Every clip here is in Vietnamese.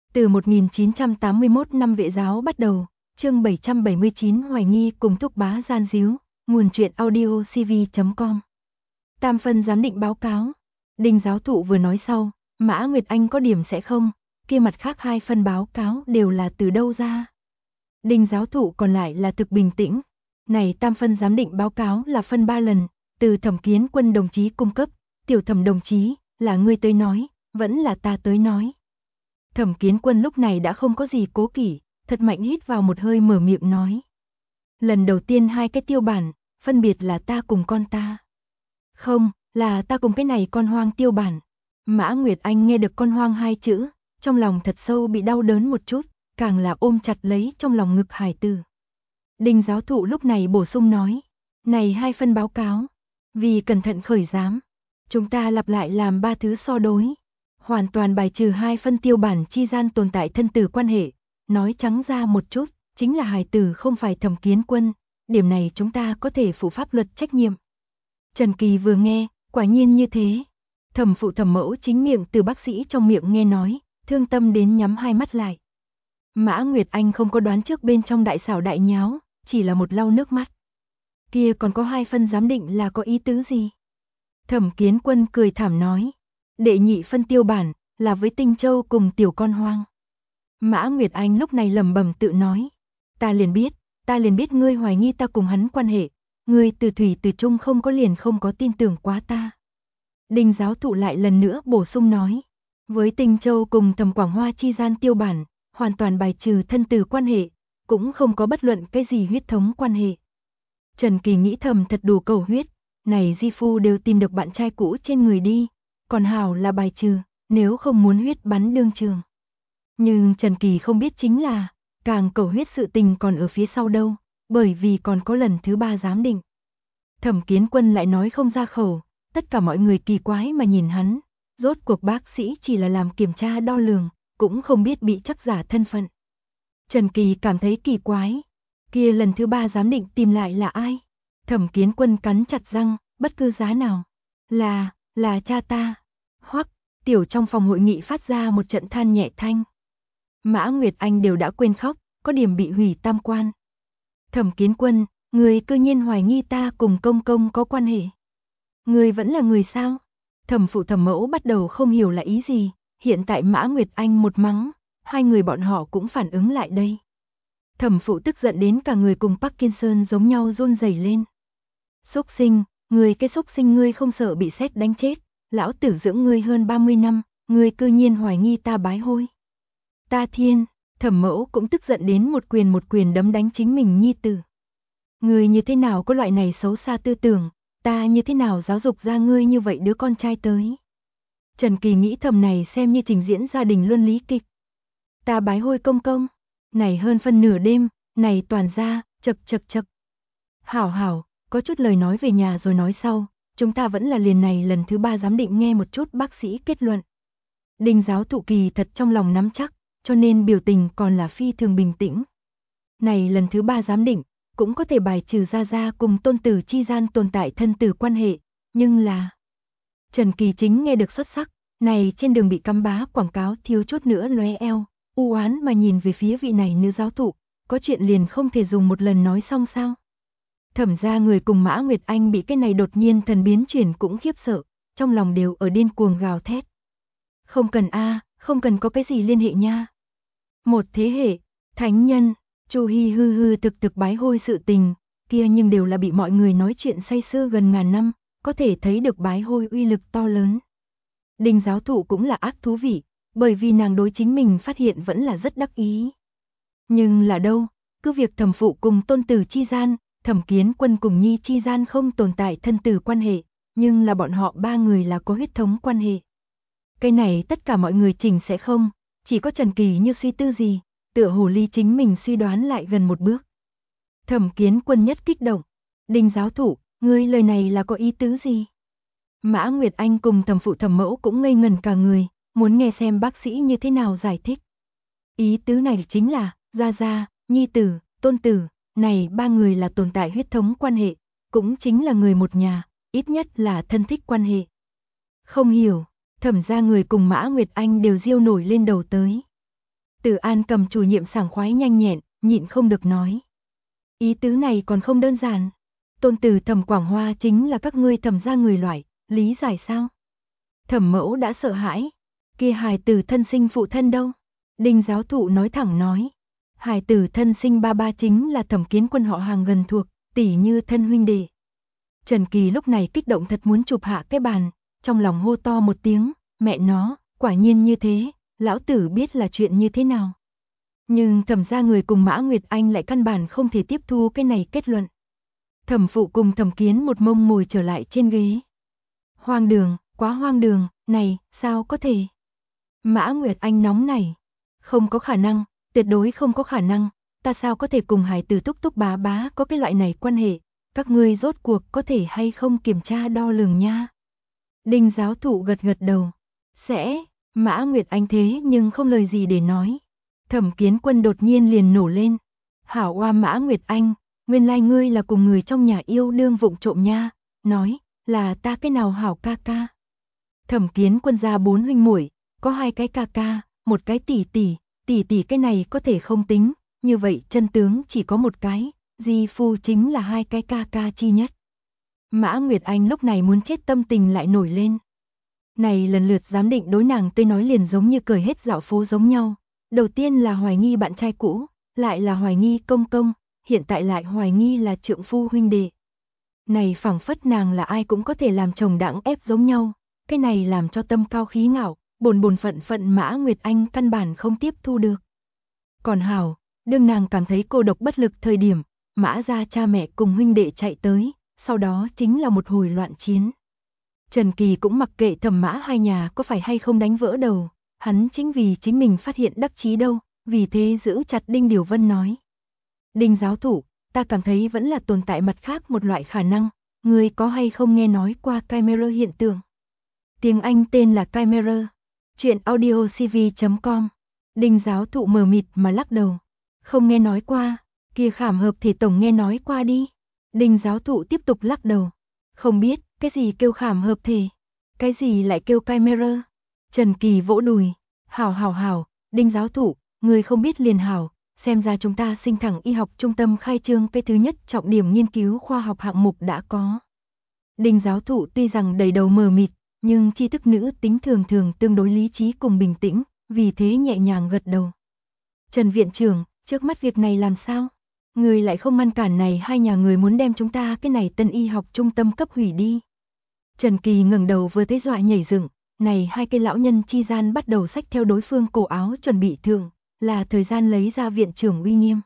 Từ 1981 năm Vệ giáo bắt đầu, chương 779 hoài nghi cùng thúc bá gian díu, nguồn truyện audio cv.com. Tam phân giám định báo cáo. Đinh giáo thụ vừa nói sau, Mã Nguyệt Anh có điểm sẽ không, kia mặt khác 2 phân báo cáo đều là từ đâu ra. Đinh giáo thụ còn lại là thực bình tĩnh. Này tam phân giám định báo cáo là phân 3 lần, từ Thẩm Kiến Quân đồng chí cung cấp, Tiểu Thẩm đồng chí, là ngươi tới nói, vẫn là ta tới nói. Thẩm Kiến Quân lúc này đã không có gì cố kỵ, thật mạnh hít vào một hơi mở miệng nói. Lần đầu tiên 2 cái tiêu bản, phân biệt là ta cùng con ta. Không, là ta cùng cái này con hoang tiêu bản. Mã Nguyệt Anh nghe được con hoang 2 chữ, trong lòng thật sâu bị đau đớn một chút, càng là ôm chặt lấy trong lòng ngực hài tử. Đinh giáo thụ lúc này bổ sung nói, này 2 phân báo cáo, vì cẩn thận khởi giám, chúng ta lặp lại làm 3 thứ so đối, hoàn toàn bài trừ 2 phân tiêu bản chi gian tồn tại thân tử quan hệ, nói trắng ra một chút, chính là hài tử không phải Thẩm Kiến Quân, điểm này chúng ta có thể phụ pháp luật trách nhiệm. Trần Kỳ vừa nghe, quả nhiên như thế. Thẩm phụ thẩm mẫu chính miệng từ bác sĩ trong miệng nghe nói, thương tâm đến nhắm 2 mắt lại. Mã Nguyệt Anh không có đoán trước bên trong đại xảo đại nháo, chỉ là một lau nước mắt. Kia còn có 2 phân giám định là có ý tứ gì? Thẩm Kiến Quân cười thảm nói, đệ nhị phân tiêu bản, là với Tinh Châu cùng tiểu con hoang. Mã Nguyệt Anh lúc này lẩm bẩm tự nói, ta liền biết ngươi hoài nghi ta cùng hắn quan hệ, ngươi từ thủy từ trung không có tin tưởng quá ta. Đinh giáo thụ lại lần nữa bổ sung nói, với Tinh Châu cùng Thẩm Quảng Hoa chi gian tiêu bản, hoàn toàn bài trừ thân tử quan hệ, cũng không có bất luận cái gì huyết thống quan hệ. Trần Kỳ nghĩ thầm thật đủ cầu huyết, này di phu đều tìm được bạn trai cũ trên người đi, còn hảo là bài trừ, nếu không muốn huyết bắn đương trường. Nhưng Trần Kỳ không biết chính là, càng cầu huyết sự tình còn ở phía sau đâu, bởi vì còn có lần thứ 3 giám định. Thẩm Kiến Quân lại nói không ra khẩu, tất cả mọi người kỳ quái mà nhìn hắn, rốt cuộc bác sĩ chỉ là làm kiểm tra đo lường, cũng không biết bị chắc giả thân phận. Trần Kỳ cảm thấy kỳ quái, kia lần thứ 3 giám định tìm lại là ai? Thẩm Kiến Quân cắn chặt răng, bất cứ giá nào. Là cha ta. Hoắc, tiểu trong phòng hội nghị phát ra một trận than nhẹ thanh. Mã Nguyệt Anh đều đã quên khóc, có điểm bị hủy tam quan. Thẩm Kiến Quân, người cư nhiên hoài nghi ta cùng công công có quan hệ. Người vẫn là người sao? Thẩm phụ thẩm mẫu bắt đầu không hiểu là ý gì, hiện tại Mã Nguyệt Anh một mắng, 2 người bọn họ cũng phản ứng lại đây. Thẩm phụ tức giận đến cả người cùng Parkinson giống nhau run rẩy lên. Xúc sinh, người cái xúc sinh ngươi không sợ bị sét đánh chết, lão tử dưỡng ngươi hơn 30 năm, ngươi cư nhiên hoài nghi ta bái hôi. Ta thiên, thẩm mẫu cũng tức giận đến một quyền đấm đánh chính mình nhi tử. Ngươi như thế nào có loại này xấu xa tư tưởng, ta như thế nào giáo dục ra ngươi như vậy đứa con trai tới. Trần Kỳ nghĩ thầm này xem như trình diễn gia đình luân lý kịch. Ta bái hôi công công, này hơn phân nửa đêm, này toàn ra, chật. Hảo, có chút lời nói về nhà rồi nói sau, chúng ta vẫn là liền này lần thứ 3 giám định nghe một chút bác sĩ kết luận. Đinh giáo thụ kỳ thật trong lòng nắm chắc, cho nên biểu tình còn là phi thường bình tĩnh. Này lần thứ 3 giám định, cũng có thể bài trừ ra cùng tôn tử chi gian tồn tại thân tử quan hệ, nhưng là... Trần Kỳ chính nghe được xuất sắc, này trên đường bị cắm bá quảng cáo thiếu chút nữa lóe eo, u oán mà nhìn về phía vị này nữ giáo thụ, có chuyện liền không thể dùng một lần nói xong sao? Thẩm ra người cùng Mã Nguyệt Anh bị cái này đột nhiên thần biến chuyển cũng khiếp sợ, trong lòng đều ở điên cuồng gào thét. Không cần không cần có cái gì liên hệ nha. Một thế hệ, thánh nhân, Chu Hi hư thực bái hôi sự tình, kia nhưng đều là bị mọi người nói chuyện say sưa gần ngàn năm, có thể thấy được bái hôi uy lực to lớn. Đinh giáo thụ cũng là ác thú vị, bởi vì nàng đối chính mình phát hiện vẫn là rất đắc ý. Nhưng là đâu, cứ việc thẩm phụ cùng tôn tử chi gian, Thẩm Kiến Quân cùng nhi chi gian không tồn tại thân tử quan hệ, nhưng là bọn họ 3 người là có huyết thống quan hệ. Cái này tất cả mọi người chỉnh sẽ không, chỉ có Trần Kỳ như suy tư gì, tựa hồ ly chính mình suy đoán lại gần một bước. Thẩm Kiến Quân nhất kích động, Đinh giáo thụ, ngươi lời này là có ý tứ gì? Mã Nguyệt Anh cùng thẩm phụ thẩm mẫu cũng ngây ngẩn cả người, muốn nghe xem bác sĩ như thế nào giải thích. Ý tứ này chính là, gia, nhi tử, tôn tử, này 3 người là tồn tại huyết thống quan hệ, cũng chính là người một nhà, ít nhất là thân thích quan hệ. Không hiểu, thẩm ra người cùng Mã Nguyệt Anh đều riêu nổi lên đầu tới. Từ An cầm chủ nhiệm sảng khoái nhanh nhẹn, nhịn không được nói. Ý tứ này còn không đơn giản. Tôn tử Thẩm Quảng Hoa chính là các ngươi Thẩm gia người loại, lý giải sao? Thẩm mẫu đã sợ hãi. Kia hài tử thân sinh phụ thân đâu? Đinh giáo thụ nói thẳng nói. Hài tử thân sinh ba ba chính là Thẩm Kiến Quân họ hàng gần thuộc, tỷ như thân huynh đệ. Trần Kỳ lúc này kích động thật muốn chụp hạ cái bàn, trong lòng hô to một tiếng, mẹ nó, quả nhiên như thế, lão tử biết là chuyện như thế nào. Nhưng Thẩm gia người cùng Mã Nguyệt Anh lại căn bản không thể tiếp thu cái này kết luận. Thẩm phụ cùng Thẩm Kiến một mông ngồi trở lại trên ghế. Hoang đường, quá hoang đường, này, sao có thể? Mã Nguyệt Anh nóng nảy. Không có khả năng, tuyệt đối không có khả năng, ta sao có thể cùng hài tử Túc Túc bá bá có cái loại này quan hệ, các ngươi rốt cuộc có thể hay không kiểm tra đo lường nha. Đinh giáo thụ gật gật đầu. Sẽ, Mã Nguyệt Anh thế nhưng không lời gì để nói. Thẩm Kiến Quân đột nhiên liền nổ lên. Hảo oa Mã Nguyệt Anh, nguyên lai ngươi là cùng người trong nhà yêu đương vụng trộm nha, nói, là ta cái nào hảo ca ca. Thẩm Kiến Quân ra 4 huynh muội, có 2 cái ca ca, một cái tỷ tỷ cái này có thể không tính, như vậy chân tướng chỉ có một cái, di phu chính là 2 cái ca ca chi nhất. Mã Nguyệt Anh lúc này muốn chết tâm tình lại nổi lên. Này lần lượt giám định đối nàng tôi nói liền giống như cởi hết dạo phố giống nhau. Đầu tiên là hoài nghi bạn trai cũ, lại là hoài nghi công công, hiện tại lại hoài nghi là trượng phu huynh đệ. Này phảng phất nàng là ai cũng có thể làm chồng đãng ép giống nhau, cái này làm cho tâm cao khí ngạo, bồn phận Mã Nguyệt Anh căn bản không tiếp thu được. Còn hảo, đương nàng cảm thấy cô độc bất lực thời điểm, Mã gia cha mẹ cùng huynh đệ chạy tới, sau đó chính là một hồi loạn chiến. Trần Kỳ cũng mặc kệ Thẩm Mã hai nhà có phải hay không đánh vỡ đầu, hắn chính vì chính mình phát hiện đắc chí đâu, vì thế giữ chặt Đinh Điều Vân nói. Đinh giáo thủ, ta cảm thấy vẫn là tồn tại mặt khác một loại khả năng, người có hay không nghe nói qua Chimera hiện tượng? Tiếng Anh tên là Chimera. Chuyện audiocv.com. Đinh giáo thụ mờ mịt mà lắc đầu. Không nghe nói qua, kia khảm hợp thể tổng nghe nói qua đi. Đinh giáo thụ tiếp tục lắc đầu. Không biết, cái gì kêu khảm hợp thể? Cái gì lại kêu Chimera? Trần Kỳ vỗ đùi. Hảo, Đinh giáo thụ, người không biết liền hảo, xem ra chúng ta Sinh Thẳng Y học trung tâm khai trương cái thứ nhất trọng điểm nghiên cứu khoa học hạng mục đã có. Đinh giáo thụ tuy rằng đầy đầu mờ mịt, nhưng tri thức nữ tính thường tương đối lý trí cùng bình tĩnh, vì thế nhẹ nhàng gật đầu. Trần viện trưởng, trước mắt việc này làm sao? Người lại không ngăn cản này hai nhà người muốn đem chúng ta cái này Tân Y học trung tâm cấp hủy đi. Trần Kỳ ngẩng đầu vừa thấy dọa nhảy dựng, này hai cái lão nhân chi gian bắt đầu xách theo đối phương cổ áo chuẩn bị thưởng, là thời gian lấy ra viện trưởng uy nghiêm.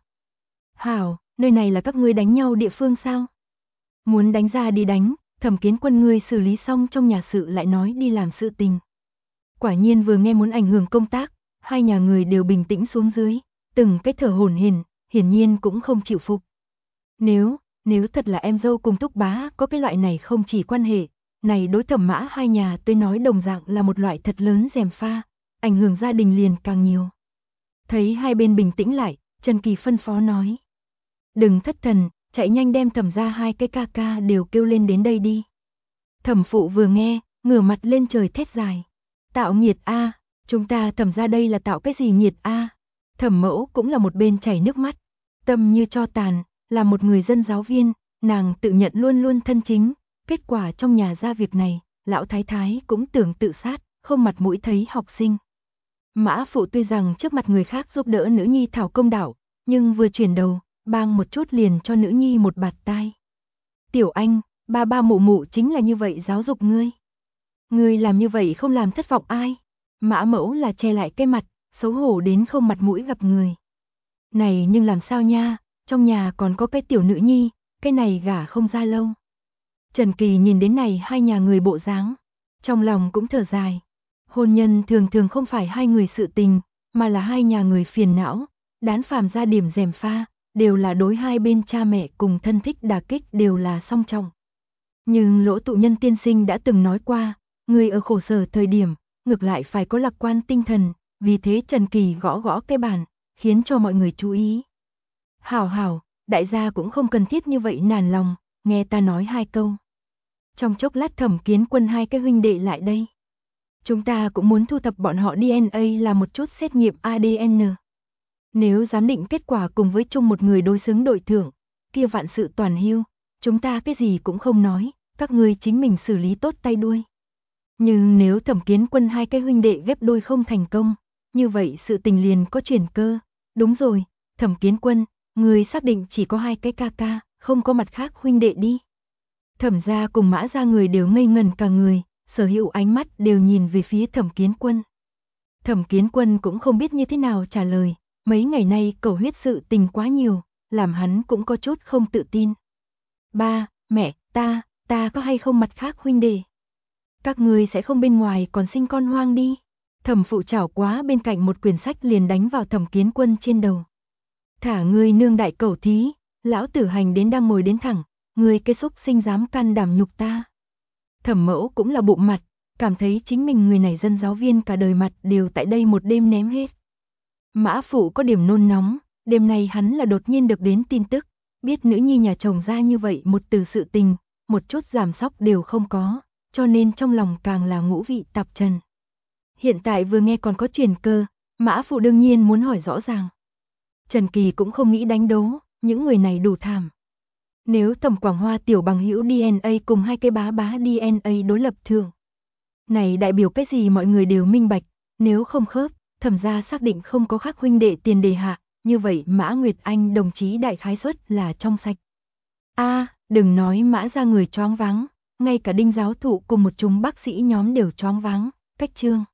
Hảo, nơi này là các ngươi đánh nhau địa phương sao? Muốn đánh ra đi đánh, Thẩm Kiến Quân ngươi xử lý xong trong nhà sự lại nói đi làm sự tình. Quả nhiên vừa nghe muốn ảnh hưởng công tác, hai nhà người đều bình tĩnh xuống dưới, từng cái thở hổn hển, hiển nhiên cũng không chịu phục. Nếu thật là em dâu cùng Túc bá có cái loại này không chỉ quan hệ, này đối Thẩm Mã hai nhà tôi nói đồng dạng là một loại thật lớn gièm pha, ảnh hưởng gia đình liền càng nhiều. Thấy hai bên bình tĩnh lại, Trần Kỳ phân phó nói. Đừng thất thần, chạy nhanh đem Thẩm gia hai cái ca ca đều kêu lên đến đây đi. Thẩm phụ vừa nghe, ngửa mặt lên trời thét dài. Tạo nghiệt a, chúng ta Thẩm gia đây là tạo cái gì nghiệt a? Thẩm mẫu cũng là một bên chảy nước mắt, tâm như tro tàn, là một người dân giáo viên, nàng tự nhận luôn luôn thân chính, kết quả trong nhà ra việc này, lão thái thái cũng tưởng tự sát, không mặt mũi thấy học sinh. Mã phụ tuy rằng trước mặt người khác giúp đỡ nữ nhi thảo công đạo, nhưng vừa chuyển đầu, bang một chút liền cho nữ nhi một bạt tai. Tiểu Anh, ba mụ chính là như vậy giáo dục ngươi. Ngươi làm như vậy không làm thất vọng ai? Mã mẫu là che lại cái mặt, xấu hổ đến không mặt mũi gặp người. Này nhưng làm sao nha, trong nhà còn có cái tiểu nữ nhi, cái này gả không ra lâu. Trần Kỳ nhìn đến này hai nhà người bộ dáng, trong lòng cũng thở dài. Hôn nhân thường không phải hai người sự tình, mà là hai nhà người phiền não, đán phàm ra điểm gièm pha, đều là đối hai bên cha mẹ cùng thân thích đả kích đều là song trọng. Nhưng Lỗ Tụ Nhân tiên sinh đã từng nói qua, người ở khổ sở thời điểm, ngược lại phải có lạc quan tinh thần, vì thế Trần Kỳ gõ cái bàn, khiến cho mọi người chú ý. Hảo, đại gia cũng không cần thiết như vậy nản lòng, nghe ta nói hai câu. Trong chốc lát Thẩm Kiến Quân hai cái huynh đệ lại đây. Chúng ta cũng muốn thu thập bọn họ DNA làm một chút xét nghiệm ADN. Nếu giám định kết quả cùng với chung một người đối xứng đội thưởng, kia vạn sự toàn hưu, chúng ta cái gì cũng không nói, các ngươi chính mình xử lý tốt tay đuôi. Nhưng nếu Thẩm Kiến Quân hai cái huynh đệ ghép đôi không thành công, như vậy sự tình liền có chuyển cơ. Đúng rồi, Thẩm Kiến Quân, người xác định chỉ có hai cái ca ca, không có mặt khác huynh đệ đi. Thẩm gia cùng Mã gia người đều ngây ngẩn cả người, sở hữu ánh mắt đều nhìn về phía Thẩm Kiến Quân. Thẩm Kiến Quân cũng không biết như thế nào trả lời, mấy ngày nay cầu huyết sự tình quá nhiều, làm hắn cũng có chút không tự tin. Ba, mẹ, ta có hay không mặt khác huynh đệ? Các ngươi sẽ không bên ngoài còn sinh con hoang đi. Thẩm phụ chảo quá bên cạnh một quyển sách liền đánh vào Thẩm Kiến Quân trên đầu. Thả ngươi nương đại cẩu thí, lão tử hành đến đang ngồi đến thẳng, ngươi cái xúc sinh dám can đảm nhục ta. Thẩm mẫu cũng là bụng mặt, cảm thấy chính mình người này dân giáo viên cả đời mặt đều tại đây một đêm ném hết. Mã phụ có điểm nôn nóng, đêm nay hắn là đột nhiên được đến tin tức, biết nữ nhi nhà chồng ra như vậy một từ sự tình, một chút giảm sóc đều không có, cho nên trong lòng càng là ngũ vị tạp trần. Hiện tại vừa nghe còn có chuyển cơ, Mã phụ đương nhiên muốn hỏi rõ ràng. Trần Kỳ cũng không nghĩ đánh đố, những người này đủ thảm. Nếu Thẩm Quảng Hoa tiểu bằng hữu DNA cùng hai cái bá DNA đối lập thường, này đại biểu cái gì mọi người đều minh bạch, nếu không khớp, Thẩm gia xác định không có khác huynh đệ tiền đề hạ, như vậy Mã Nguyệt Anh đồng chí đại khái suất là trong sạch. Đừng nói Mã gia người choáng váng, ngay cả Đinh giáo thụ cùng một chúng bác sĩ nhóm đều choáng váng, cách chương.